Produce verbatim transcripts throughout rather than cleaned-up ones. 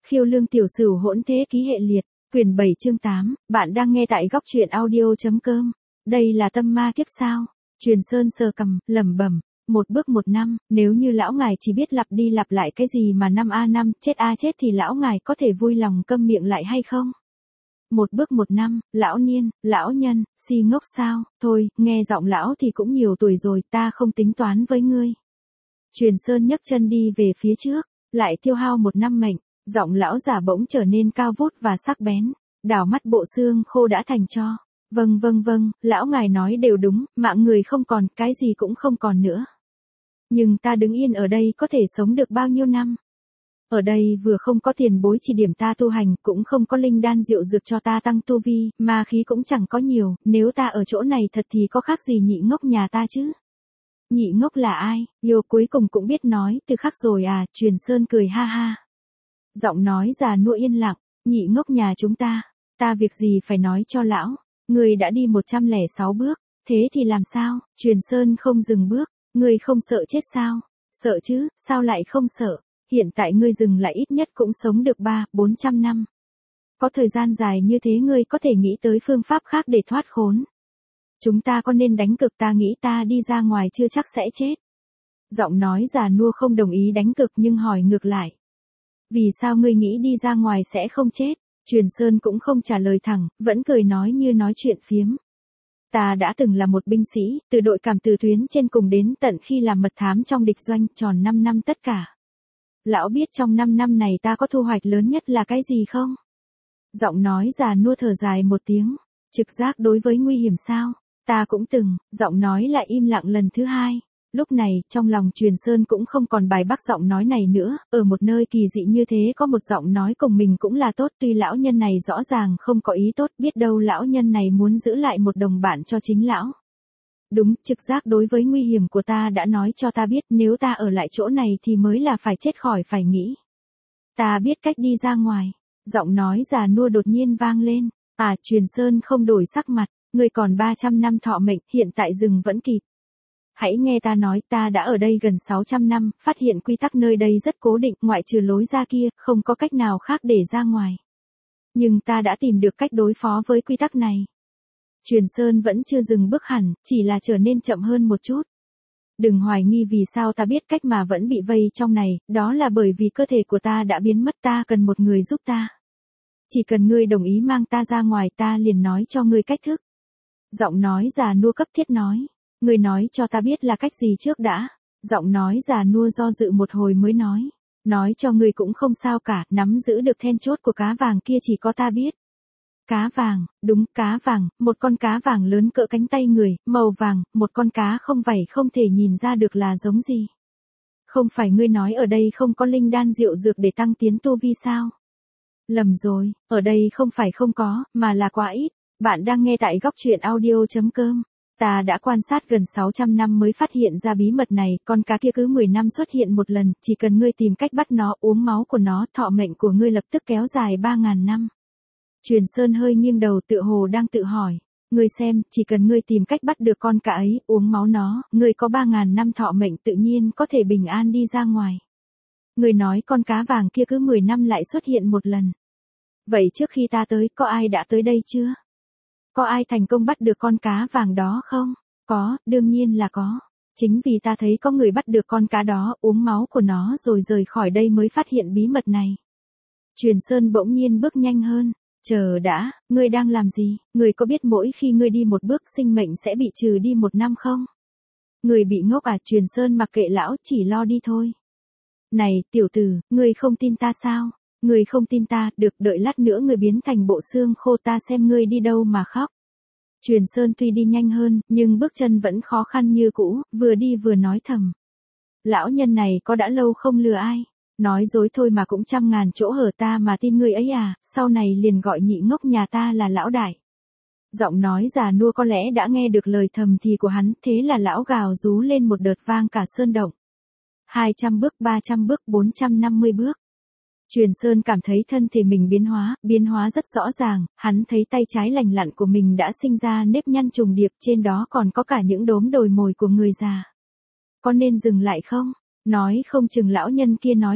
Khiêu lương tiểu sửu hỗn thế ký hệ liệt, quyển bảy chương tám, bạn đang nghe tại góc truyện audio.com. Đây là tâm ma kiếp sao? Truyền Sơn sờ cằm, lẩm bẩm, một bước một năm, nếu như lão ngài chỉ biết lặp đi lặp lại cái gì mà năm a năm, chết a chết thì lão ngài có thể vui lòng câm miệng lại hay không? Một bước một năm, lão niên, lão nhân, si ngốc sao, thôi, nghe giọng lão thì cũng nhiều tuổi rồi, ta không tính toán với ngươi. Truyền Sơn nhấc chân đi về phía trước, lại tiêu hao một năm mệnh, giọng lão giả bỗng trở nên cao vút và sắc bén, đảo mắt bộ xương khô đã thành tro. Vâng vâng vâng, lão ngài nói đều đúng, mạng người không còn, cái gì cũng không còn nữa. Nhưng ta đứng yên ở đây có thể sống được bao nhiêu năm? Ở đây vừa không có tiền bối chỉ điểm ta tu hành, cũng không có linh đan rượu dược cho ta tăng tu vi, ma khí cũng chẳng có nhiều, nếu ta ở chỗ này thật thì có khác gì nhị ngốc nhà ta chứ? Nhị ngốc là ai? Yêu cuối cùng cũng biết nói, từ khắc rồi à, Truyền Sơn cười ha ha. Giọng nói già nua yên lặng, nhị ngốc nhà chúng ta, ta việc gì phải nói cho lão, người đã đi một trăm lẻ sáu bước, thế thì làm sao? Truyền Sơn không dừng bước, người không sợ chết sao? Sợ chứ, sao lại không sợ? Hiện tại ngươi dừng lại ít nhất cũng sống được ba, bốn trăm năm. Có thời gian dài như thế ngươi có thể nghĩ tới phương pháp khác để thoát khốn. Chúng ta có nên đánh cược, ta nghĩ ta đi ra ngoài chưa chắc sẽ chết. Giọng nói già nua không đồng ý đánh cược nhưng hỏi ngược lại. Vì sao ngươi nghĩ đi ra ngoài sẽ không chết? Truyền Sơn cũng không trả lời thẳng, vẫn cười nói như nói chuyện phiếm. Ta đã từng là một binh sĩ, từ đội cảm từ tuyến trên cùng đến tận khi làm mật thám trong địch doanh, tròn năm năm tất cả. Lão biết trong năm năm này ta có thu hoạch lớn nhất là cái gì không? Giọng nói già nua thở dài một tiếng. Trực giác đối với nguy hiểm sao? Ta cũng từng, giọng nói lại im lặng lần thứ hai. Lúc này, trong lòng Truyền Sơn cũng không còn bài bắc giọng nói này nữa, ở một nơi kỳ dị như thế có một giọng nói cùng mình cũng là tốt, tuy lão nhân này rõ ràng không có ý tốt, biết đâu lão nhân này muốn giữ lại một đồng bạn cho chính lão. Đúng, trực giác đối với nguy hiểm của ta đã nói cho ta biết nếu ta ở lại chỗ này thì mới là phải chết khỏi phải nghĩ. Ta biết cách đi ra ngoài. Giọng nói già nua đột nhiên vang lên. À, Truyền Sơn không đổi sắc mặt, người còn ba trăm năm thọ mệnh, hiện tại dừng vẫn kịp. Hãy nghe ta nói, ta đã ở đây gần sáu trăm năm, phát hiện quy tắc nơi đây rất cố định, ngoại trừ lối ra kia, không có cách nào khác để ra ngoài. Nhưng ta đã tìm được cách đối phó với quy tắc này. Truyền Sơn vẫn chưa dừng bước hẳn, chỉ là trở nên chậm hơn một chút. Đừng hoài nghi vì sao ta biết cách mà vẫn bị vây trong này, đó là bởi vì cơ thể của ta đã biến mất, ta cần một người giúp ta. Chỉ cần ngươi đồng ý mang ta ra ngoài ta liền nói cho ngươi cách thức. Giọng nói già nua cấp thiết nói. Ngươi nói cho ta biết là cách gì trước đã. Giọng nói già nua do dự một hồi mới nói. Nói cho ngươi cũng không sao cả, nắm giữ được then chốt của cá vàng kia chỉ có ta biết. Cá vàng, đúng, cá vàng, một con cá vàng lớn cỡ cánh tay người, màu vàng, một con cá không vảy không thể nhìn ra được là giống gì. Không phải ngươi nói ở đây không có linh đan rượu dược để tăng tiến tu vi sao? Lầm rồi, ở đây không phải không có, mà là quá ít. Bạn đang nghe tại góc truyện audio.com. Ta đã quan sát gần sáu trăm năm mới phát hiện ra bí mật này, con cá kia cứ mười năm xuất hiện một lần, chỉ cần ngươi tìm cách bắt nó, uống máu của nó, thọ mệnh của ngươi lập tức kéo dài ba ngàn năm. Truyền Sơn hơi nghiêng đầu tựa hồ đang tự hỏi. Ngươi xem, chỉ cần ngươi tìm cách bắt được con cá ấy, uống máu nó, ngươi có ba ngàn năm thọ mệnh tự nhiên có thể bình an đi ra ngoài. Ngươi nói con cá vàng kia cứ mười năm lại xuất hiện một lần. Vậy trước khi ta tới, có ai đã tới đây chưa? Có ai thành công bắt được con cá vàng đó không? Có, đương nhiên là có. Chính vì ta thấy có người bắt được con cá đó, uống máu của nó rồi rời khỏi đây mới phát hiện bí mật này. Truyền Sơn bỗng nhiên bước nhanh hơn. Chờ đã, ngươi đang làm gì? Ngươi có biết mỗi khi ngươi đi một bước sinh mệnh sẽ bị trừ đi một năm không? Ngươi bị ngốc à? Truyền Sơn mặc kệ lão, chỉ lo đi thôi. Này, tiểu tử, ngươi không tin ta sao? Ngươi không tin ta, được, đợi lát nữa ngươi biến thành bộ xương khô ta xem ngươi đi đâu mà khóc. Truyền Sơn tuy đi nhanh hơn, nhưng bước chân vẫn khó khăn như cũ, vừa đi vừa nói thầm. Lão nhân này có đã lâu không lừa ai. Nói dối thôi mà cũng trăm ngàn chỗ hở, ta mà tin ngươi ấy à, sau này liền gọi nhị ngốc nhà ta là lão đại. Giọng nói già nua có lẽ đã nghe được lời thầm thì của hắn, thế là lão gào rú lên một đợt vang cả sơn động. hai trăm bước, ba trăm bước, bốn trăm năm mươi bước. Truyền Sơn cảm thấy thân thể mình biến hóa, biến hóa rất rõ ràng, hắn thấy tay trái lành lặn của mình đã sinh ra nếp nhăn trùng điệp, trên đó còn có cả những đốm đồi mồi của người già. Có nên dừng lại không? Nói không chừng lão nhân kia nói thật.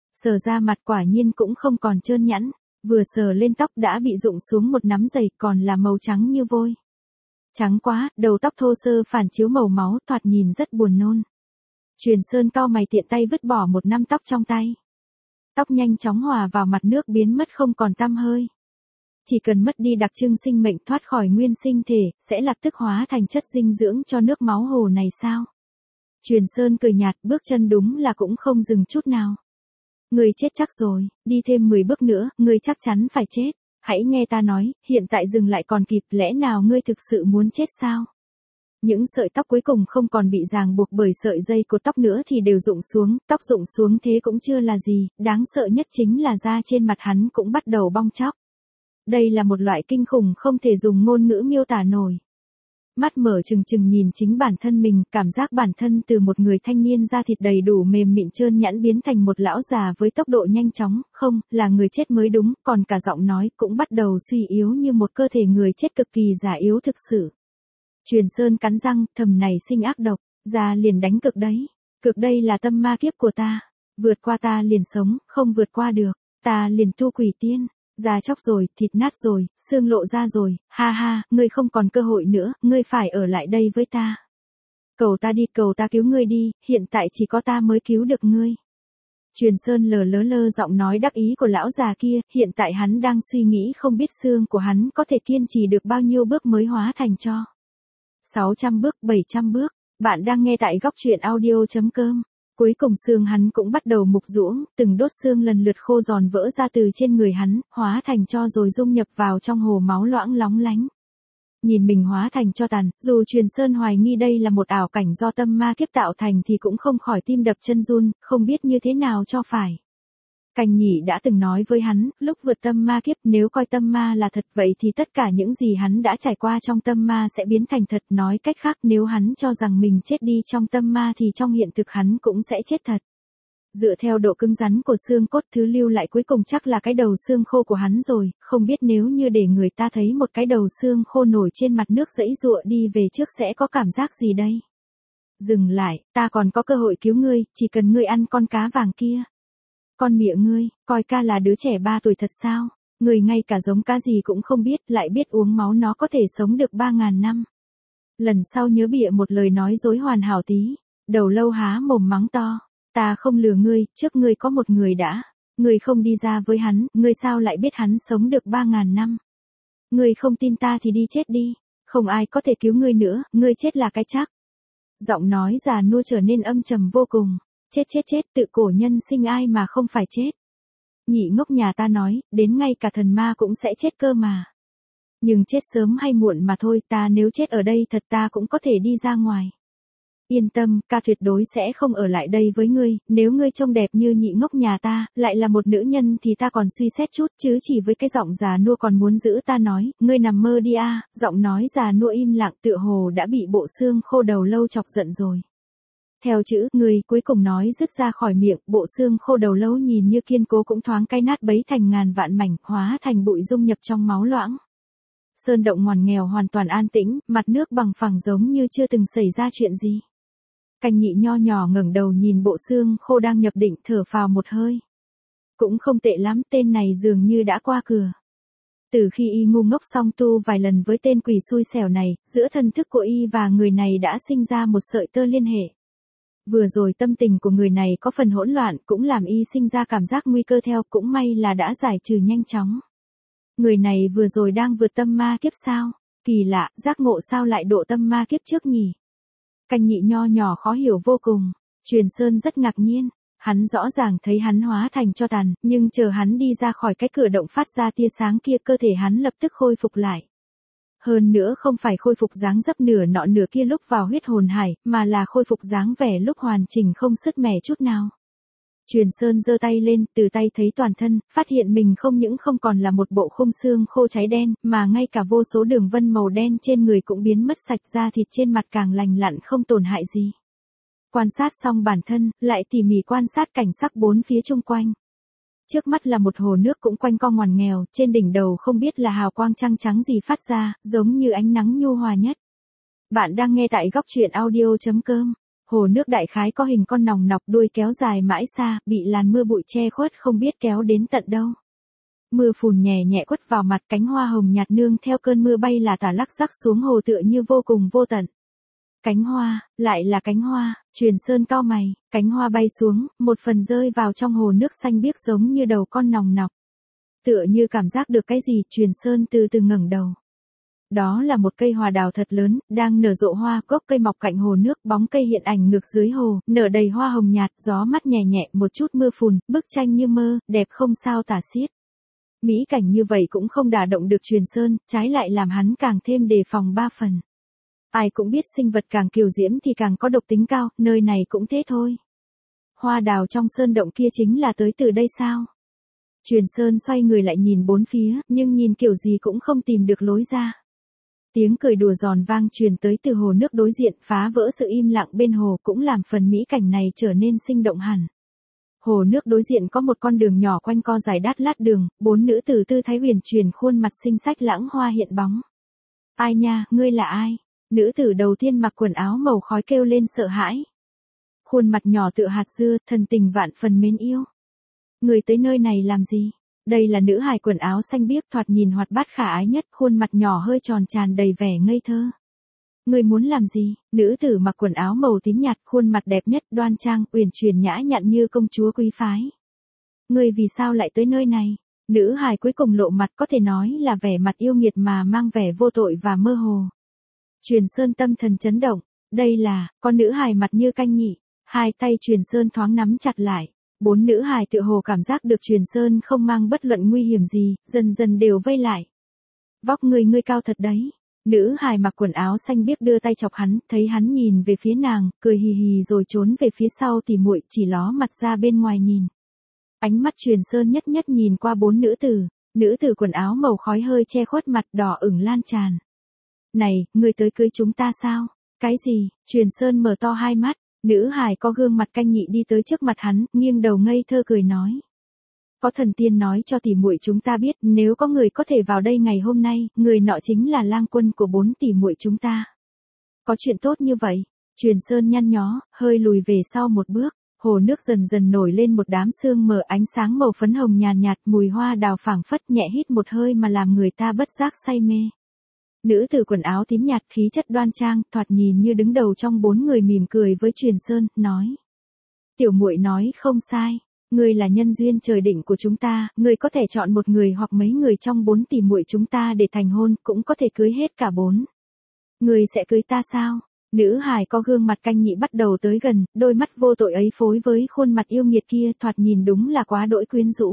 Sờ ra mặt quả nhiên cũng không còn trơn nhẵn, vừa sờ lên tóc đã bị rụng xuống một nắm dày còn là màu trắng như vôi. Trắng quá, đầu tóc thô sơ phản chiếu màu máu thoạt nhìn rất buồn nôn. Truyền Sơn cau mày tiện tay vứt bỏ một nắm tóc trong tay. Tóc nhanh chóng hòa vào mặt nước biến mất không còn tăm hơi. Chỉ cần mất đi đặc trưng sinh mệnh thoát khỏi nguyên sinh thể, sẽ lập tức hóa thành chất dinh dưỡng cho nước máu hồ này sao? Truyền Sơn cười nhạt, bước chân đúng là cũng không dừng chút nào. Ngươi chết chắc rồi, đi thêm mười bước nữa, ngươi chắc chắn phải chết. Hãy nghe ta nói, hiện tại dừng lại còn kịp, lẽ nào ngươi thực sự muốn chết sao? Những sợi tóc cuối cùng không còn bị ràng buộc bởi sợi dây cột tóc nữa thì đều rụng xuống, tóc rụng xuống thế cũng chưa là gì, đáng sợ nhất chính là da trên mặt hắn cũng bắt đầu bong tróc. Đây là một loại kinh khủng không thể dùng ngôn ngữ miêu tả nổi. Mắt mở trừng trừng nhìn chính bản thân mình, cảm giác bản thân từ một người thanh niên da thịt đầy đủ mềm mịn trơn nhẵn biến thành một lão già với tốc độ nhanh chóng, không, là người chết mới đúng, còn cả giọng nói cũng bắt đầu suy yếu như một cơ thể người chết cực kỳ già yếu thực sự. Truyền Sơn cắn răng, thầm này sinh ác độc, ra liền đánh cực đấy. Cực đây là tâm ma kiếp của ta. Vượt qua ta liền sống, không vượt qua được, ta liền tu quỷ tiên. Da chóc rồi, thịt nát rồi, xương lộ ra rồi, ha ha, ngươi không còn cơ hội nữa, ngươi phải ở lại đây với ta. Cầu ta đi, cầu ta cứu ngươi đi, hiện tại chỉ có ta mới cứu được ngươi. Truyền Sơn lờ lớ lơ giọng nói đắc ý của lão già kia, hiện tại hắn đang suy nghĩ không biết xương của hắn có thể kiên trì được bao nhiêu bước mới hóa thành cho. sáu trăm bước, bảy trăm bước, bạn đang nghe tại góc truyện audio chấm com. Cuối cùng xương hắn cũng bắt đầu mục ruỗng, từng đốt xương lần lượt khô giòn vỡ ra từ trên người hắn, hóa thành tro rồi dung nhập vào trong hồ máu loãng lóng lánh. Nhìn mình hóa thành tro tàn, dù Truyền Sơn hoài nghi đây là một ảo cảnh do tâm ma kiếp tạo thành thì cũng không khỏi tim đập chân run, không biết như thế nào cho phải. Cành Nhị đã từng nói với hắn, lúc vượt tâm ma kiếp nếu coi tâm ma là thật vậy thì tất cả những gì hắn đã trải qua trong tâm ma sẽ biến thành thật. Nói cách khác nếu hắn cho rằng mình chết đi trong tâm ma thì trong hiện thực hắn cũng sẽ chết thật. Dựa theo độ cứng rắn của xương cốt thứ lưu lại cuối cùng chắc là cái đầu xương khô của hắn rồi, không biết nếu như để người ta thấy một cái đầu xương khô nổi trên mặt nước dãy dụa đi về trước sẽ có cảm giác gì đây? Dừng lại, ta còn có cơ hội cứu ngươi, chỉ cần ngươi ăn con cá vàng kia. Con mịa ngươi, coi ca là đứa trẻ ba tuổi thật sao? Người ngay cả giống cá gì cũng không biết, lại biết uống máu nó có thể sống được ba ngàn năm. Lần sau nhớ bịa một lời nói dối hoàn hảo tí. Đầu lâu há mồm mắng to. Ta không lừa ngươi, trước ngươi có một người đã. Ngươi không đi ra với hắn, ngươi sao lại biết hắn sống được ba ngàn năm? Ngươi không tin ta thì đi chết đi. Không ai có thể cứu ngươi nữa, ngươi chết là cái chắc. Giọng nói già nua trở nên âm trầm vô cùng. Chết chết chết, tự cổ nhân sinh ai mà không phải chết. Nhị ngốc nhà ta nói, đến ngay cả thần ma cũng sẽ chết cơ mà. Nhưng chết sớm hay muộn mà thôi, ta nếu chết ở đây thật ta cũng có thể đi ra ngoài. Yên tâm, ca tuyệt đối sẽ không ở lại đây với ngươi, nếu ngươi trông đẹp như nhị ngốc nhà ta, lại là một nữ nhân thì ta còn suy xét chút, chứ chỉ với cái giọng già nua còn muốn giữ ta nói, ngươi nằm mơ đi a. Giọng nói già nua im lặng tựa hồ đã bị bộ xương khô đầu lâu chọc giận rồi. Theo chữ, người cuối cùng nói rứt ra khỏi miệng, bộ xương khô đầu lâu nhìn như kiên cố cũng thoáng cái nát bấy thành ngàn vạn mảnh, hóa thành bụi dung nhập trong máu loãng. Sơn động ngoằn nghèo hoàn toàn an tĩnh, mặt nước bằng phẳng giống như chưa từng xảy ra chuyện gì. Cành Nhị nho nhỏ ngẩng đầu nhìn bộ xương khô đang nhập định, thở phào một hơi. Cũng không tệ lắm, tên này dường như đã qua cửa. Từ khi y ngu ngốc song tu vài lần với tên quỷ xui xẻo này, giữa thân thức của y và người này đã sinh ra một sợi tơ liên hệ. Vừa rồi tâm tình của người này có phần hỗn loạn cũng làm y sinh ra cảm giác nguy cơ theo, cũng may là đã giải trừ nhanh chóng. Người này vừa rồi đang vượt tâm ma kiếp sao? Kỳ lạ, giác ngộ sao lại độ tâm ma kiếp trước nhỉ? Cành Nhị nho nhỏ khó hiểu vô cùng. Truyền Sơn rất ngạc nhiên. Hắn rõ ràng thấy hắn hóa thành tro tàn, nhưng chờ hắn đi ra khỏi cái cửa động phát ra tia sáng kia cơ thể hắn lập tức khôi phục lại. Hơn nữa không phải khôi phục dáng dấp nửa nọ nửa kia lúc vào huyết hồn hải, mà là khôi phục dáng vẻ lúc hoàn chỉnh không sứt mẻ chút nào. Truyền Sơn giơ tay lên, từ tay thấy toàn thân, phát hiện mình không những không còn là một bộ khung xương khô cháy đen, mà ngay cả vô số đường vân màu đen trên người cũng biến mất sạch, da thịt trên mặt càng lành lặn không tổn hại gì. Quan sát xong bản thân, lại tỉ mỉ quan sát cảnh sắc bốn phía chung quanh. Trước mắt là một hồ nước cũng quanh co ngoằn nghèo, trên đỉnh đầu không biết là hào quang trăng trắng gì phát ra, giống như ánh nắng nhu hòa nhất. Bạn đang nghe tại góc truyện audio chấm com. Hồ nước đại khái có hình con nòng nọc, đuôi kéo dài mãi xa, bị làn mưa bụi che khuất không biết kéo đến tận đâu. Mưa phùn nhẹ nhẹ quất vào mặt, cánh hoa hồng nhạt nương theo cơn mưa bay là tả lắc rắc xuống hồ tựa như vô cùng vô tận. Cánh hoa, lại là cánh hoa, Truyền Sơn cau mày, cánh hoa bay xuống, một phần rơi vào trong hồ nước xanh biếc giống như đầu con nòng nọc. Tựa như cảm giác được cái gì, Truyền Sơn từ từ ngẩng đầu. Đó là một cây hoa đào thật lớn, đang nở rộ hoa, gốc cây mọc cạnh hồ nước, bóng cây hiện ảnh ngược dưới hồ, nở đầy hoa hồng nhạt, gió mát nhẹ nhẹ, một chút mưa phùn, bức tranh như mơ, đẹp không sao tả xiết. Mỹ cảnh như vậy cũng không đả động được Truyền Sơn, trái lại làm hắn càng thêm đề phòng ba phần. Ai cũng biết sinh vật càng kiều diễm thì càng có độc tính cao, nơi này cũng thế thôi. Hoa đào trong sơn động kia chính là tới từ đây sao? Truyền Sơn xoay người lại nhìn bốn phía, nhưng nhìn kiểu gì cũng không tìm được lối ra. Tiếng cười đùa giòn vang truyền tới từ hồ nước đối diện, phá vỡ sự im lặng bên hồ, cũng làm phần mỹ cảnh này trở nên sinh động hẳn. Hồ nước đối diện có một con đường nhỏ quanh co dài đát lát đường, bốn nữ tử tư thái huyền chuyển, khuôn mặt xinh xách lãng hoa hiện bóng. Ai nha, ngươi là ai? Nữ tử đầu tiên mặc quần áo màu khói kêu lên sợ hãi. Khuôn mặt nhỏ tựa hạt dưa, thần tình vạn phần mến yêu. Người tới nơi này làm gì? Đây là nữ hài quần áo xanh biếc, thoạt nhìn hoạt bát khả ái nhất, khuôn mặt nhỏ hơi tròn tràn đầy vẻ ngây thơ. Người muốn làm gì? Nữ tử mặc quần áo màu tím nhạt, khuôn mặt đẹp nhất, đoan trang, uyển chuyển nhã nhặn như công chúa quý phái. Người vì sao lại tới nơi này? Nữ hài cuối cùng lộ mặt, có thể nói là vẻ mặt yêu nghiệt mà mang vẻ vô tội và mơ hồ. Truyền Sơn tâm thần chấn động, đây là, con nữ hài mặt như canh nhị, hai tay Truyền Sơn thoáng nắm chặt lại. Bốn nữ hài tựa hồ cảm giác được Truyền Sơn không mang bất luận nguy hiểm gì, dần dần đều vây lại. Vóc người ngươi cao thật đấy. Nữ hài mặc quần áo xanh biếc đưa tay chọc hắn, thấy hắn nhìn về phía nàng, cười hì hì rồi trốn về phía sau thì muội chỉ ló mặt ra bên ngoài nhìn. Ánh mắt Truyền Sơn nhất nhất nhìn qua bốn nữ tử, nữ tử quần áo màu khói hơi che khuất mặt, đỏ ửng lan tràn. Này, ngươi tới cưới chúng ta sao? Cái gì? Truyền Sơn mở to hai mắt. Nữ hài có gương mặt canh nhị đi tới trước mặt hắn, nghiêng đầu ngây thơ cười nói. Có thần tiên nói cho tỷ muội chúng ta biết, nếu có người có thể vào đây ngày hôm nay, người nọ chính là lang quân của bốn tỷ muội chúng ta. Có chuyện tốt như vậy? Truyền Sơn nhăn nhó, hơi lùi về sau một bước, hồ nước dần dần nổi lên một đám sương mờ, ánh sáng màu phấn hồng nhàn nhạt, mùi hoa đào phảng phất, nhẹ hít một hơi mà làm người ta bất giác say mê. Nữ tử quần áo tím nhạt, khí chất đoan trang, thoạt nhìn như đứng đầu trong bốn người, mỉm cười với Truyền Sơn, nói. Tiểu muội nói không sai, ngươi là nhân duyên trời định của chúng ta, ngươi có thể chọn một người hoặc mấy người trong bốn tỷ muội chúng ta để thành hôn, cũng có thể cưới hết cả bốn. Ngươi sẽ cưới ta sao? Nữ hài có gương mặt canh nhị bắt đầu tới gần, đôi mắt vô tội ấy phối với khuôn mặt yêu nghiệt kia, thoạt nhìn đúng là quá đỗi quyến rũ.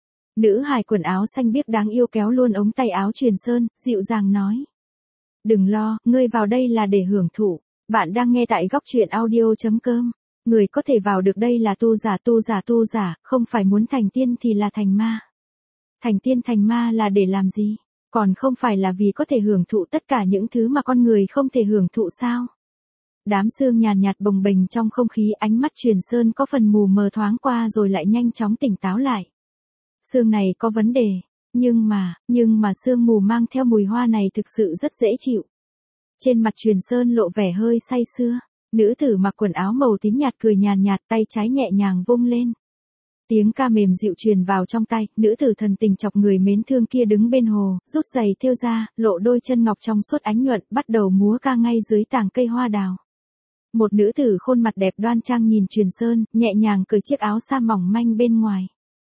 Nữ hài quần áo xanh biếc đáng yêu kéo luôn ống tay áo Truyền Sơn, dịu dàng nói. Đừng lo, ngươi vào đây là để hưởng thụ. Bạn đang nghe tại góc truyện audio chấm com. Người có thể vào được đây là tu giả tu giả tu giả, không phải muốn thành tiên thì là thành ma. Thành tiên thành ma là để làm gì? Còn không phải là vì có thể hưởng thụ tất cả những thứ mà con người không thể hưởng thụ sao? Đám sương nhàn nhạt bồng bềnh trong không khí, ánh mắt Truyền Sơn có phần mù mờ thoáng qua rồi lại nhanh chóng tỉnh táo lại. Sương này có vấn đề, nhưng mà, nhưng mà sương mù mang theo mùi hoa này thực sự rất dễ chịu. Trên mặt Truyền Sơn lộ vẻ hơi say sưa, nữ tử mặc quần áo màu tím nhạt cười nhàn nhạt, tay trái nhẹ nhàng vung lên. Tiếng ca mềm dịu truyền vào trong tai, nữ tử thần tình chọc người mến thương kia đứng bên hồ, rút giày thêu ra, lộ đôi chân ngọc trong suốt ánh nhuận, bắt đầu múa ca ngay dưới tàng cây hoa đào. Một nữ tử khuôn mặt đẹp đoan trang nhìn Truyền Sơn, nhẹ nhàng cởi chiếc áo sa mỏng manh bên ngoài.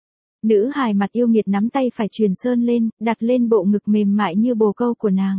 Nữ hài mặt yêu nghiệt nắm tay phải Truyền Sơn lên, đặt lên bộ ngực mềm mại như bồ câu của nàng.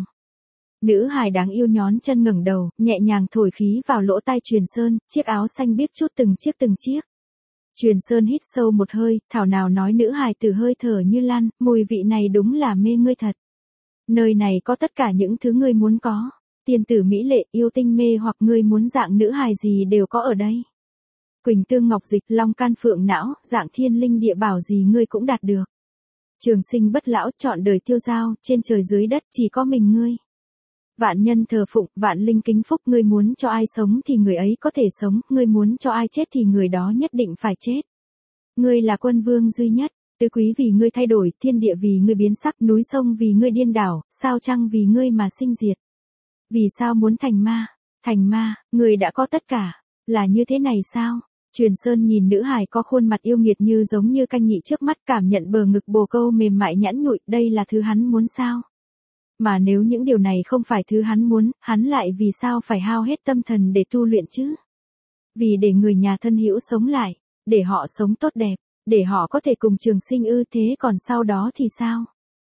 Nữ hài đáng yêu nhón chân ngẩng đầu, nhẹ nhàng thổi khí vào lỗ tai Truyền Sơn, chiếc áo xanh biếc chút từng chiếc từng chiếc. Truyền Sơn hít sâu một hơi, thảo nào nói nữ hài từ hơi thở như lan, mùi vị này đúng là mê ngươi thật. Nơi này có tất cả những thứ ngươi muốn có. Tiên tử mỹ lệ, yêu tinh mê hoặc ngươi muốn dạng nữ hài gì đều có ở đây. Quỳnh tương ngọc dịch, long can phượng não, dạng thiên linh địa bảo gì ngươi cũng đạt được. Trường sinh bất lão, chọn đời tiêu dao, trên trời dưới đất chỉ có mình ngươi. Vạn nhân thờ phụng, vạn linh kính phúc, ngươi muốn cho ai sống thì người ấy có thể sống, ngươi muốn cho ai chết thì người đó nhất định phải chết. Ngươi là quân vương duy nhất, tứ quý vì ngươi thay đổi, thiên địa vì ngươi biến sắc, núi sông vì ngươi điên đảo, sao trăng vì ngươi mà sinh diệt. Vì sao muốn thành ma? Thành ma, ngươi đã có tất cả. Là như thế này sao? Truyền Sơn nhìn nữ hài có khuôn mặt yêu nghiệt như giống như canh nhị trước mắt, cảm nhận bờ ngực bồ câu mềm mại nhẵn nhụi, đây là thứ hắn muốn sao? Mà nếu những điều này không phải thứ hắn muốn, hắn lại vì sao phải hao hết tâm thần để tu luyện chứ? Vì để người nhà thân hữu sống lại, để họ sống tốt đẹp, để họ có thể cùng trường sinh ư, thế còn sau đó thì sao?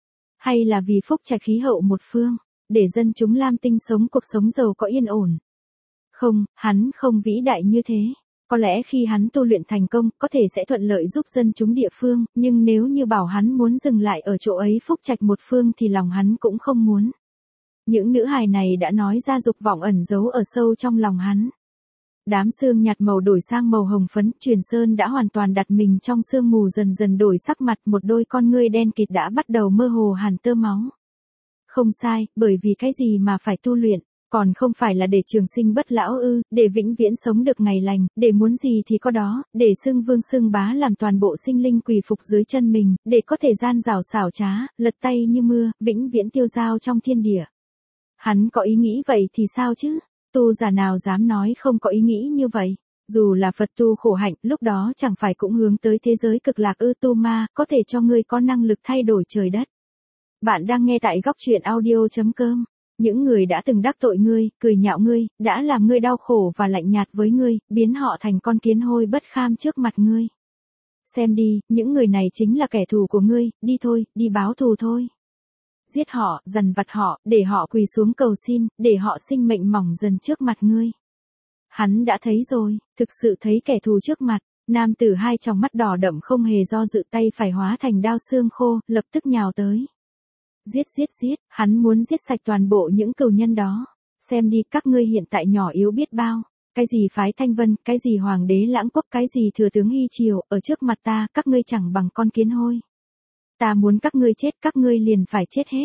Hay là vì phúc trạch khí hậu một phương, để dân chúng Lam Tinh sống cuộc sống giàu có yên ổn? Không, hắn không vĩ đại như thế. Có lẽ khi hắn tu luyện thành công, có thể sẽ thuận lợi giúp dân chúng địa phương, nhưng nếu như bảo hắn muốn dừng lại ở chỗ ấy phúc trạch một phương thì lòng hắn cũng không muốn. Những nữ hài này đã nói ra dục vọng ẩn giấu ở sâu trong lòng hắn. Đám sương nhạt màu đổi sang màu hồng phấn, Truyền Sơn đã hoàn toàn đặt mình trong sương mù, dần dần đổi sắc mặt, một đôi con ngươi đen kịt đã bắt đầu mơ hồ hàn tơ máu. Không sai, bởi vì cái gì mà phải tu luyện? Còn không phải là để trường sinh bất lão ư, để vĩnh viễn sống được ngày lành, để muốn gì thì có đó, để xưng vương xưng bá làm toàn bộ sinh linh quỳ phục dưới chân mình, để có thể gian rảo xảo trá, lật tay như mưa, vĩnh viễn tiêu dao trong thiên địa. Hắn có ý nghĩ vậy thì sao chứ? Tu giả nào dám nói không có ý nghĩ như vậy? Dù là Phật tu khổ hạnh, lúc đó chẳng phải cũng hướng tới thế giới cực lạc ư? Tu ma, có thể cho ngươi có năng lực thay đổi trời đất. Bạn đang nghe tại góc truyện audio chấm com. Những người đã từng đắc tội ngươi, cười nhạo ngươi, đã làm ngươi đau khổ và lạnh nhạt với ngươi, biến họ thành con kiến hôi bất kham trước mặt ngươi. Xem đi, những người này chính là kẻ thù của ngươi, đi thôi, đi báo thù thôi. Giết họ, dằn vặt họ, để họ quỳ xuống cầu xin, để họ sinh mệnh mỏng dần trước mặt ngươi. Hắn đã thấy rồi, thực sự thấy kẻ thù trước mặt. Nam tử hai tròng mắt đỏ đậm không hề do dự, tay phải hóa thành đao xương khô, lập tức nhào tới. Giết giết giết, hắn muốn giết sạch toàn bộ những cừu nhân đó. Xem đi, các ngươi hiện tại nhỏ yếu biết bao. Cái gì phái Thanh Vân, cái gì hoàng đế Lãng Quốc, cái gì thừa tướng Hy Triều, ở trước mặt ta, các ngươi chẳng bằng con kiến hôi. Ta muốn các ngươi chết, các ngươi liền phải chết hết.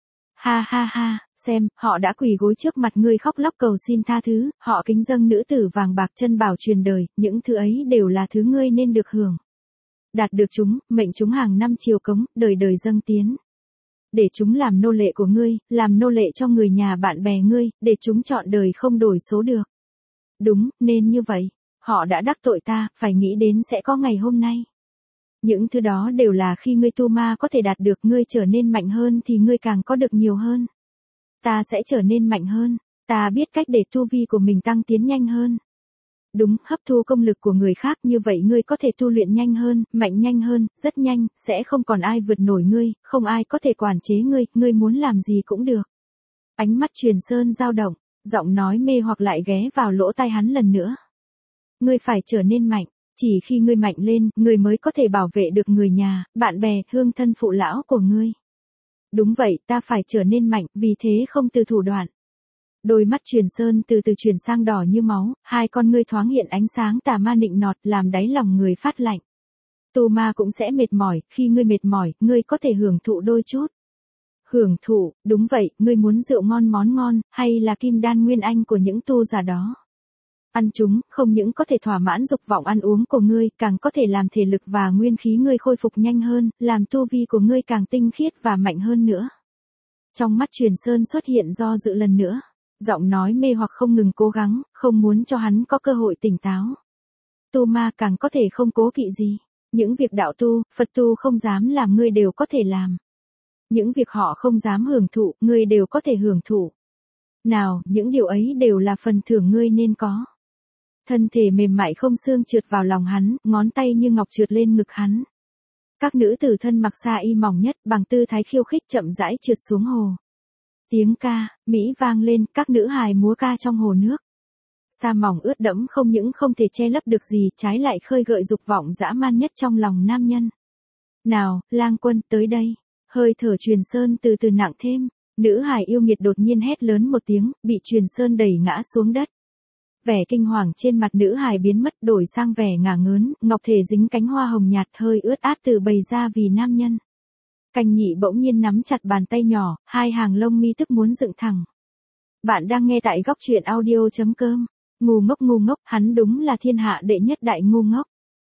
Ha ha ha, xem, họ đã quỳ gối trước mặt ngươi khóc lóc cầu xin tha thứ, họ kính dâng nữ tử vàng bạc chân bảo truyền đời, những thứ ấy đều là thứ ngươi nên được hưởng. Đạt được chúng, mệnh chúng hàng năm chiều cống, đời đời dâng tiến. Để chúng làm nô lệ của ngươi, làm nô lệ cho người nhà bạn bè ngươi, để chúng trọn đời không đổi số được. Đúng, nên như vậy. Họ đã đắc tội ta, phải nghĩ đến sẽ có ngày hôm nay. Những thứ đó đều là khi ngươi tu ma có thể đạt được, ngươi trở nên mạnh hơn thì ngươi càng có được nhiều hơn. Ta sẽ trở nên mạnh hơn, ta biết cách để tu vi của mình tăng tiến nhanh hơn. Đúng, hấp thu công lực của người khác, như vậy ngươi có thể tu luyện nhanh hơn, mạnh nhanh hơn, rất nhanh, sẽ không còn ai vượt nổi ngươi, không ai có thể quản chế ngươi, ngươi muốn làm gì cũng được. Ánh mắt Truyền Sơn dao động, giọng nói mê hoặc lại ghé vào lỗ tai hắn lần nữa. Ngươi phải trở nên mạnh, chỉ khi ngươi mạnh lên, ngươi mới có thể bảo vệ được người nhà, bạn bè, hương thân phụ lão của ngươi. Đúng vậy, ta phải trở nên mạnh, vì thế không từ thủ đoạn. Đôi mắt Truyền Sơn từ từ chuyển sang đỏ như máu, hai con ngươi thoáng hiện ánh sáng tà ma nịnh nọt, làm đáy lòng người phát lạnh. Tu ma cũng sẽ mệt mỏi, khi ngươi mệt mỏi, ngươi có thể hưởng thụ đôi chút. Hưởng thụ, đúng vậy, ngươi muốn rượu ngon món ngon, hay là kim đan nguyên anh của những tu giả đó. Ăn chúng, không những có thể thỏa mãn dục vọng ăn uống của ngươi, càng có thể làm thể lực và nguyên khí ngươi khôi phục nhanh hơn, làm tu vi của ngươi càng tinh khiết và mạnh hơn nữa. Trong mắt Truyền Sơn xuất hiện do dự lần nữa. Giọng nói mê hoặc không ngừng cố gắng, không muốn cho hắn có cơ hội tỉnh táo. Tu ma càng có thể không cố kỵ gì. Những việc đạo tu, Phật tu không dám làm ngươi đều có thể làm. Những việc họ không dám hưởng thụ, ngươi đều có thể hưởng thụ. Nào, những điều ấy đều là phần thưởng ngươi nên có. Thân thể mềm mại không xương trượt vào lòng hắn, ngón tay như ngọc trượt lên ngực hắn. Các nữ tử thân mặc sa y mỏng nhất, bằng tư thái khiêu khích chậm rãi trượt xuống hồ. Tiếng ca, mỹ vang lên, các nữ hài múa ca trong hồ nước. Sa mỏng ướt đẫm không những không thể che lấp được gì, trái lại khơi gợi dục vọng dã man nhất trong lòng nam nhân. Nào, Lang Quân, tới đây. Hơi thở Truyền Sơn từ từ nặng thêm, nữ hài yêu nghiệt đột nhiên hét lớn một tiếng, bị Truyền Sơn đẩy ngã xuống đất. Vẻ kinh hoàng trên mặt nữ hài biến mất, đổi sang vẻ ngả ngớn, ngọc thể dính cánh hoa hồng nhạt hơi ướt át từ bày ra vì nam nhân. Canh nhị bỗng nhiên nắm chặt bàn tay nhỏ, hai hàng lông mi tức muốn dựng thẳng. Bạn đang nghe tại góc truyện audio chấm com. Ngu ngốc ngu ngốc, hắn đúng là thiên hạ đệ nhất đại ngu ngốc.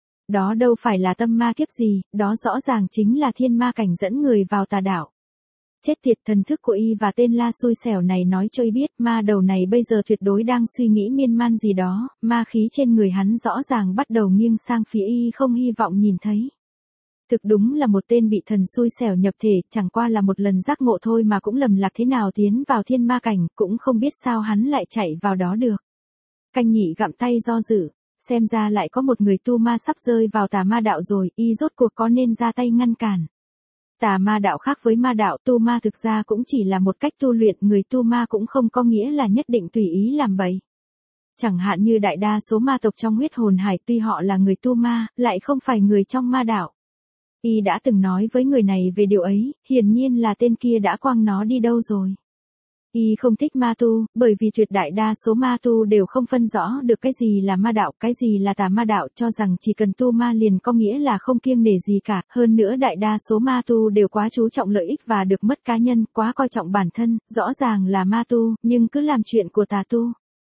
Đó đâu phải là tâm ma kiếp gì, đó rõ ràng chính là thiên ma cảnh dẫn người vào tà đạo. Chết tiệt, thần thức của y và tên la xui xẻo này nói cho y biết, ma đầu này bây giờ tuyệt đối đang suy nghĩ miên man gì đó, ma khí trên người hắn rõ ràng bắt đầu nghiêng sang phía y không hy vọng nhìn thấy. Thực đúng là một tên bị thần xui xẻo nhập thể, chẳng qua là một lần giác ngộ thôi mà cũng lầm lạc thế nào tiến vào thiên ma cảnh, cũng không biết sao hắn lại chạy vào đó được. Canh Nhị gặm tay do dự, xem ra lại có một người tu ma sắp rơi vào tà ma đạo rồi, y rốt cuộc có nên ra tay ngăn cản. Tà ma đạo khác với ma đạo, tu ma thực ra cũng chỉ là một cách tu luyện, người tu ma cũng không có nghĩa là nhất định tùy ý làm bậy. Chẳng hạn như đại đa số ma tộc trong huyết hồn hải tuy họ là người tu ma, lại không phải người trong ma đạo. Y đã từng nói với người này về điều ấy, hiển nhiên là tên kia đã quăng nó đi đâu rồi. Y không thích ma tu, bởi vì tuyệt đại đa số ma tu đều không phân rõ được cái gì là ma đạo, cái gì là tà ma đạo, cho rằng chỉ cần tu ma liền có nghĩa là không kiêng nể gì cả. Hơn nữa đại đa số ma tu đều quá chú trọng lợi ích và được mất cá nhân, quá coi trọng bản thân, rõ ràng là ma tu, nhưng cứ làm chuyện của tà tu.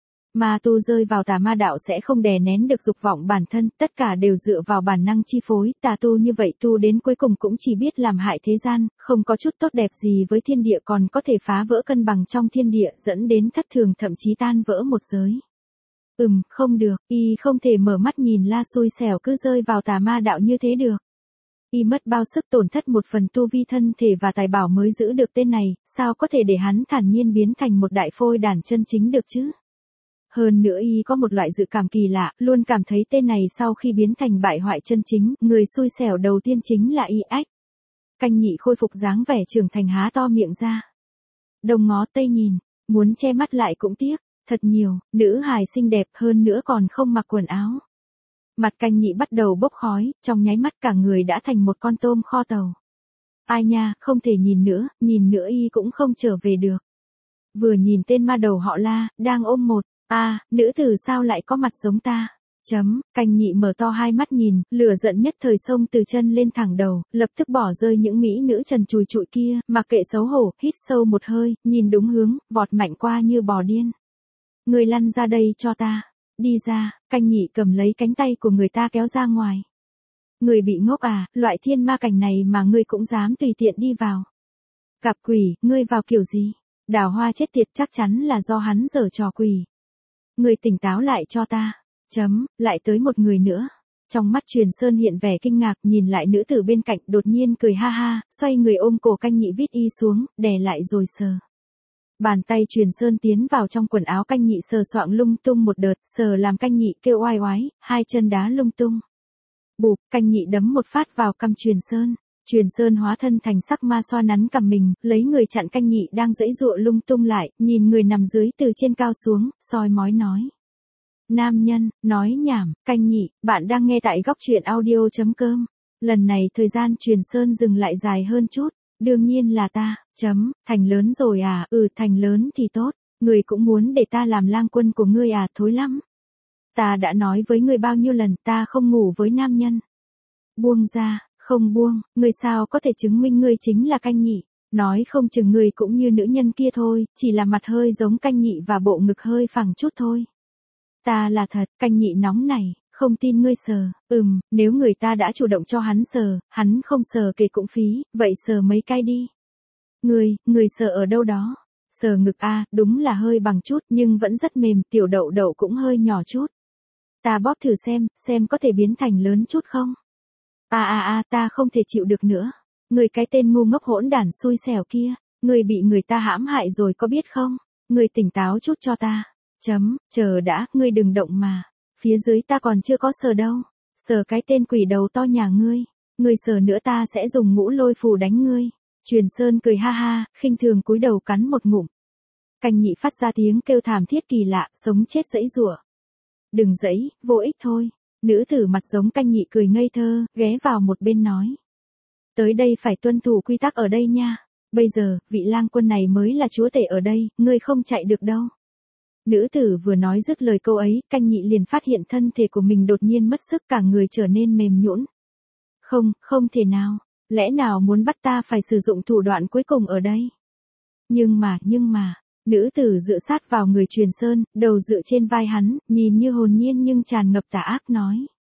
Ma tu rơi vào tà ma đạo sẽ không đè nén được dục vọng bản thân, tất cả đều dựa vào bản năng chi phối, tà tu như vậy tu đến cuối cùng cũng chỉ biết làm hại thế gian, không có chút tốt đẹp gì với thiên địa, còn có thể phá vỡ cân bằng trong thiên địa, dẫn đến thất thường, thậm chí tan vỡ một giới. Ừm, không được, y không thể mở mắt nhìn la xui xẻo cứ rơi vào tà ma đạo như thế được. Y mất bao sức, tổn thất một phần tu vi thân thể và tài bảo mới giữ được tên này, sao có thể để hắn thản nhiên biến thành một đại phôi đản chân chính được chứ? Hơn nữa y có một loại dự cảm kỳ lạ, luôn cảm thấy tên này sau khi biến thành bại hoại chân chính, người xui xẻo đầu tiên chính là y. Ách. Canh Nhị khôi phục dáng vẻ trưởng thành, há to miệng ra. Đông ngó tây nhìn, muốn che mắt lại cũng tiếc, thật nhiều, nữ hài xinh đẹp hơn nữa còn không mặc quần áo. Mặt Canh Nhị bắt đầu bốc khói, trong nháy mắt cả người đã thành một con tôm kho tàu. Ai nha, không thể nhìn nữa, nhìn nữa y cũng không trở về được. Vừa nhìn tên ma đầu họ La, đang ôm một a à, nữ tử sao lại có mặt giống ta? Chấm, Canh Nhị mở to hai mắt nhìn, lửa giận nhất thời xông từ chân lên thẳng đầu, lập tức bỏ rơi những mỹ nữ trần trùi trụi kia, mặc kệ xấu hổ, hít sâu một hơi, nhìn đúng hướng, vọt mạnh qua như bò điên. Người lăn ra đây cho ta, đi ra. Canh Nhị cầm lấy cánh tay của người ta kéo ra ngoài. Người bị ngốc à, loại thiên ma cảnh này mà ngươi cũng dám tùy tiện đi vào. Gặp quỷ, ngươi vào kiểu gì? Đào Hoa chết tiệt, chắc chắn là do hắn giở trò quỷ. Người tỉnh táo lại cho ta. Chấm, lại tới một người nữa. Trong mắt Truyền Sơn hiện vẻ kinh ngạc, nhìn lại nữ tử bên cạnh, đột nhiên cười ha ha, xoay người ôm cổ Canh Nhị vít y xuống, đè lại rồi sờ. Bàn tay Truyền Sơn tiến vào trong quần áo Canh Nhị sờ soạng lung tung một đợt, sờ làm Canh Nhị kêu oai oái, hai chân đá lung tung. Bụp, Canh Nhị đấm một phát vào cằm Truyền Sơn. Truyền Sơn hóa thân thành sắc ma xoa nắn cằm mình, lấy người chặn Canh Nhị đang giãy giụa lung tung lại, nhìn người nằm dưới từ trên cao xuống, soi mói nói. Nam nhân, nói nhảm. Canh Nhị, bạn đang nghe tại góc truyện audio chấm com. Lần này thời gian Truyền Sơn dừng lại dài hơn chút. Đương nhiên là ta. Chấm, thành lớn rồi à? Ừ, thành lớn thì tốt. Người cũng muốn để ta làm lang quân của ngươi à? Thối lắm. Ta đã nói với ngươi bao nhiêu lần, ta không ngủ với nam nhân. Buông ra. Không buông, ngươi sao có thể chứng minh ngươi chính là Canh Nhị? Nói không chừng ngươi cũng như nữ nhân kia thôi, chỉ là mặt hơi giống Canh Nhị và bộ ngực hơi phẳng chút thôi. Ta là thật. Canh Nhị nóng này, không tin ngươi sờ. Ừm, nếu người ta đã chủ động cho hắn sờ, hắn không sờ kể cũng phí, vậy sờ mấy cái đi. Ngươi, ngươi sờ ở đâu đó? Sờ ngực a, à, đúng là hơi bằng chút nhưng vẫn rất mềm, tiểu đậu đậu cũng hơi nhỏ chút. Ta bóp thử xem, xem có thể biến thành lớn chút không? À à à, ta không thể chịu được nữa. Người cái tên ngu ngốc hỗn đản xui xẻo kia, người bị người ta hãm hại rồi có biết không? Người tỉnh táo chút cho ta. Chấm, chờ đã, ngươi đừng động mà. Phía dưới ta còn chưa có sờ đâu. Sờ cái tên quỷ đầu to nhà ngươi. Ngươi sờ nữa ta sẽ dùng ngũ lôi phù đánh ngươi. Truyền Sơn cười ha ha, khinh thường cúi đầu cắn một ngụm. Canh Nhị phát ra tiếng kêu thảm thiết kỳ lạ, sống chết giãy giụa. Đừng giãy, vô ích thôi. Nữ tử mặt giống Canh Nhị cười ngây thơ, ghé vào một bên nói. Tới đây phải tuân thủ quy tắc ở đây nha. Bây giờ, vị lang quân này mới là chúa tể ở đây, ngươi không chạy được đâu. Nữ tử vừa nói dứt lời câu ấy, Canh Nhị liền phát hiện thân thể của mình đột nhiên mất sức, cả người trở nên mềm nhũn. Không, không thể nào. Lẽ nào muốn bắt ta phải sử dụng thủ đoạn cuối cùng ở đây? Nhưng mà, nhưng mà, nữ tử dựa sát vào người Truyền Sơn, đầu dựa trên vai hắn, nhìn như hồn nhiên nhưng tràn ngập tà ác nói.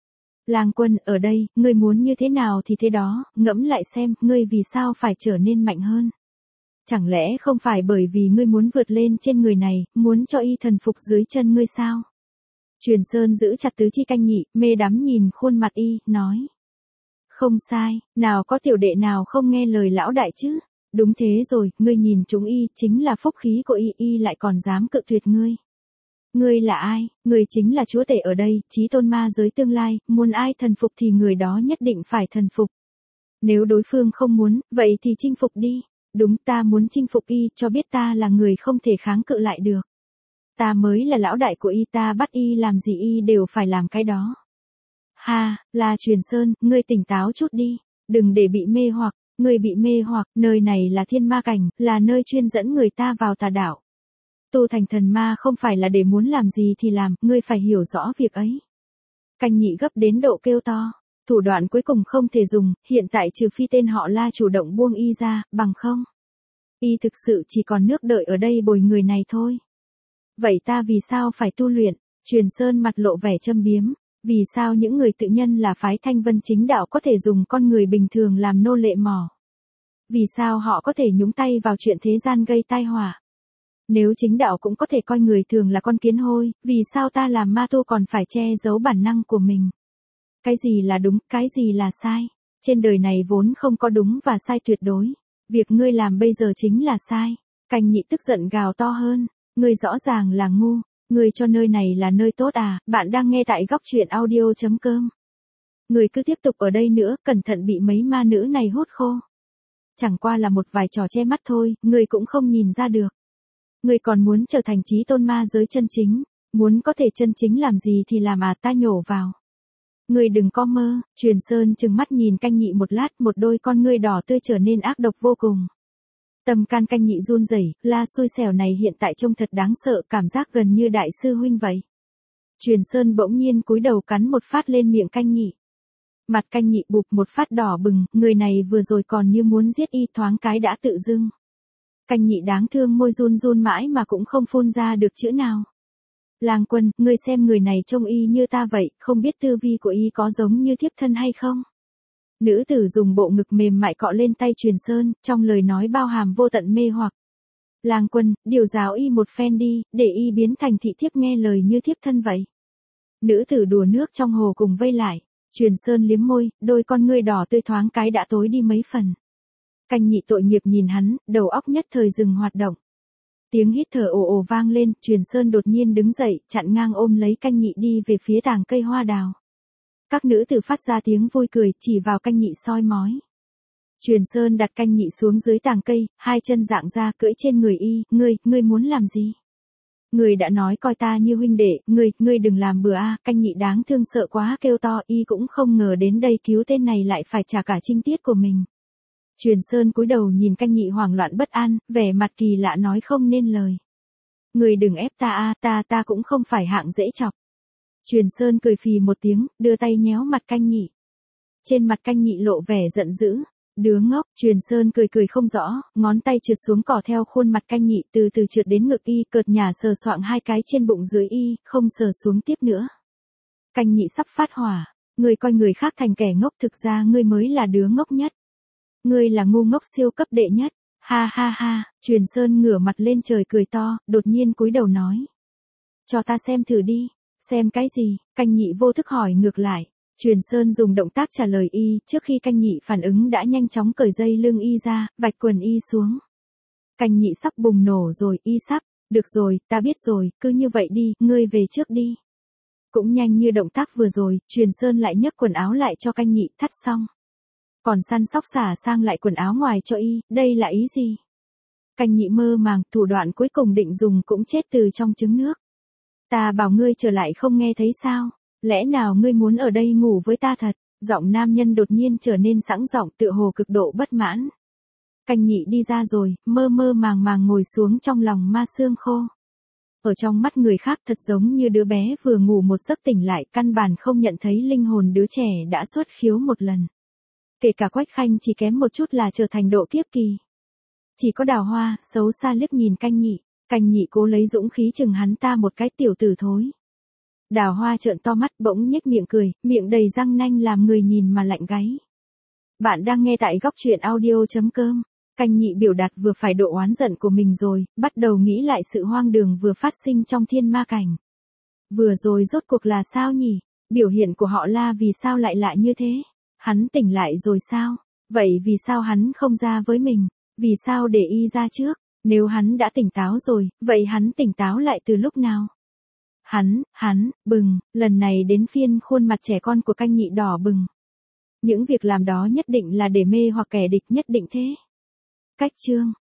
Lang quân, ở đây, ngươi muốn như thế nào thì thế đó, ngẫm lại xem, ngươi vì sao phải trở nên mạnh hơn. Chẳng lẽ không phải bởi vì ngươi muốn vượt lên trên người này, muốn cho y thần phục dưới chân ngươi sao? Truyền Sơn giữ chặt tứ chi Canh Nhị, mê đắm nhìn khuôn mặt y, nói. Không sai, nào có tiểu đệ nào không nghe lời lão đại chứ? Đúng thế rồi, ngươi nhìn chúng y, chính là phúc khí của y, y lại còn dám cự tuyệt ngươi. Ngươi là ai? Ngươi chính là chúa tể ở đây, chí tôn ma giới tương lai, muốn ai thần phục thì người đó nhất định phải thần phục. Nếu đối phương không muốn, vậy thì chinh phục đi. Đúng, ta muốn chinh phục y, cho biết ta là người không thể kháng cự lại được. Ta mới là lão đại của y, ta bắt y làm gì y đều phải làm cái đó. Ha, là Truyền Sơn, ngươi tỉnh táo chút đi, đừng để bị mê hoặc, ngươi bị mê hoặc, nơi này là thiên ma cảnh, là nơi chuyên dẫn người ta vào tà đạo. Tu thành thần ma không phải là để muốn làm gì thì làm, ngươi phải hiểu rõ việc ấy. Canh Nhị gấp đến độ kêu to, thủ đoạn cuối cùng không thể dùng, hiện tại trừ phi tên họ La chủ động buông y ra, bằng không. Y thực sự chỉ còn nước đợi ở đây bồi người này thôi. Vậy ta vì sao phải tu luyện? Truyền Sơn mặt lộ vẻ châm biếm. Vì sao những người tự nhân là phái Thanh Vân chính đạo có thể dùng con người bình thường làm nô lệ mỏ? Vì sao họ có thể nhúng tay vào chuyện thế gian gây tai họa? Nếu chính đạo cũng có thể coi người thường là con kiến hôi, vì sao ta làm ma tu còn phải che giấu bản năng của mình? Cái gì là đúng, cái gì là sai? Trên đời này vốn không có đúng và sai tuyệt đối. Việc ngươi làm bây giờ chính là sai. Canh Nhị tức giận gào to hơn. Ngươi rõ ràng là ngu. Ngươi cho nơi này là nơi tốt à? Bạn đang nghe tại góc truyện audio chấm com. Ngươi cứ tiếp tục ở đây nữa, cẩn thận bị mấy ma nữ này hút khô. Chẳng qua là một vài trò che mắt thôi, ngươi cũng không nhìn ra được. Ngươi còn muốn trở thành chí tôn ma giới chân chính, muốn có thể chân chính làm gì thì làm à, ta nhổ vào. Ngươi đừng có mơ. Truyền Sơn trừng mắt nhìn Canh Nhị một lát, một đôi con ngươi đỏ tươi trở nên ác độc vô cùng. Tâm can Canh Nhị run rẩy, La xui xẻo này hiện tại trông thật đáng sợ, cảm giác gần như đại sư huynh vậy. Truyền Sơn bỗng nhiên cúi đầu cắn một phát lên miệng Canh Nhị. Mặt Canh Nhị bụp một phát đỏ bừng, người này vừa rồi còn như muốn giết y, thoáng cái đã tự dưng. Canh Nhị đáng thương môi run run mãi mà cũng không phun ra được chữ nào. Lang Quân, ngươi xem người này trông y như ta vậy, không biết tư vi của y có giống như thiếp thân hay không? Nữ tử dùng bộ ngực mềm mại cọ lên tay Truyền Sơn, trong lời nói bao hàm vô tận mê hoặc. Lang Quân, điều giáo y một phen đi, để y biến thành thị thiếp nghe lời như thiếp thân vậy. Nữ tử đùa nước trong hồ cùng vây lại. Truyền Sơn liếm môi, đôi con ngươi đỏ tươi thoáng cái đã tối đi mấy phần. Canh Nhị tội nghiệp nhìn hắn, đầu óc nhất thời dừng hoạt động. Tiếng hít thở ồ ồ vang lên, Truyền Sơn đột nhiên đứng dậy, chặn ngang ôm lấy Canh Nhị đi về phía tàng cây hoa đào. Các nữ tử phát ra tiếng vui cười, chỉ vào Canh Nhị soi mói. Truyền Sơn đặt Canh Nhị xuống dưới tàng cây, hai chân dạng ra cưỡi trên người y, ngươi, ngươi muốn làm gì? Ngươi đã nói coi ta như huynh đệ, ngươi, ngươi đừng làm bừa a. Canh Nhị đáng thương sợ quá kêu to, y cũng không ngờ đến đây cứu tên này lại phải trả cả trinh tiết của mình. Truyền Sơn cúi đầu nhìn Canh Nhị hoảng loạn bất an, vẻ mặt kỳ lạ nói không nên lời. Ngươi đừng ép ta a, ta ta cũng không phải hạng dễ chọc. Truyền Sơn cười phì một tiếng, đưa tay nhéo mặt Canh Nhị. Trên mặt Canh Nhị lộ vẻ giận dữ. Đứa ngốc. Truyền Sơn cười cười không rõ, ngón tay trượt xuống cỏ theo khuôn mặt Canh Nhị, từ từ trượt đến ngực y, cợt nhả sờ soạng hai cái trên bụng dưới y, không sờ xuống tiếp nữa. Canh Nhị sắp phát hỏa. Ngươi coi người khác thành kẻ ngốc, thực ra ngươi mới là đứa ngốc nhất. Ngươi là ngu ngốc siêu cấp đệ nhất. Ha ha ha. Truyền Sơn ngửa mặt lên trời cười to, đột nhiên cúi đầu nói. Cho ta xem thử đi. Xem cái gì? Canh Nhị vô thức hỏi ngược lại. Truyền Sơn dùng động tác trả lời y, trước khi Canh Nhị phản ứng đã nhanh chóng cởi dây lưng y ra, vạch quần y xuống. Canh Nhị sắp bùng nổ rồi, y sắp. Được rồi, ta biết rồi, cứ như vậy đi, ngươi về trước đi. Cũng nhanh như động tác vừa rồi, Truyền Sơn lại nhấc quần áo lại cho Canh Nhị, thắt xong. Còn săn sóc xả sang lại quần áo ngoài cho y, đây là ý gì? Canh Nhị mơ màng, thủ đoạn cuối cùng định dùng cũng chết từ trong trứng nước. Ta bảo ngươi trở lại không nghe thấy sao? Lẽ nào ngươi muốn ở đây ngủ với ta thật? Giọng nam nhân đột nhiên trở nên sẵn giọng, tựa hồ cực độ bất mãn. Canh Nhị đi ra rồi, mơ mơ màng màng ngồi xuống trong lòng ma xương khô. Ở trong mắt người khác thật giống như đứa bé vừa ngủ một giấc tỉnh lại, căn bản không nhận thấy linh hồn đứa trẻ đã xuất khiếu một lần. Kể cả Quách Khanh chỉ kém một chút là trở thành độ kiếp kỳ. Chỉ có Đào Hoa, xấu xa liếc nhìn Canh Nhị. Canh Nhị cố lấy dũng khí chừng hắn ta một cái, tiểu tử thối. Đào Hoa trợn to mắt bỗng nhếch miệng cười, miệng đầy răng nanh làm người nhìn mà lạnh gáy. Bạn đang nghe tại góc truyện audio chấm com. Canh nhị biểu đạt vừa phải độ oán giận của mình rồi, bắt đầu nghĩ lại sự hoang đường vừa phát sinh trong thiên ma cảnh. Vừa rồi rốt cuộc là sao nhỉ? Biểu hiện của họ La vì sao lại lạ như thế? Hắn tỉnh lại rồi sao? Vậy vì sao hắn không ra với mình? Vì sao để y ra trước? Nếu hắn đã tỉnh táo rồi, vậy hắn tỉnh táo lại từ lúc nào? Hắn, hắn, bừng, lần này đến phiên khuôn mặt trẻ con của canh nhị đỏ bừng. Những việc làm đó nhất định là để mê hoặc kẻ địch, nhất định thế. Cách chương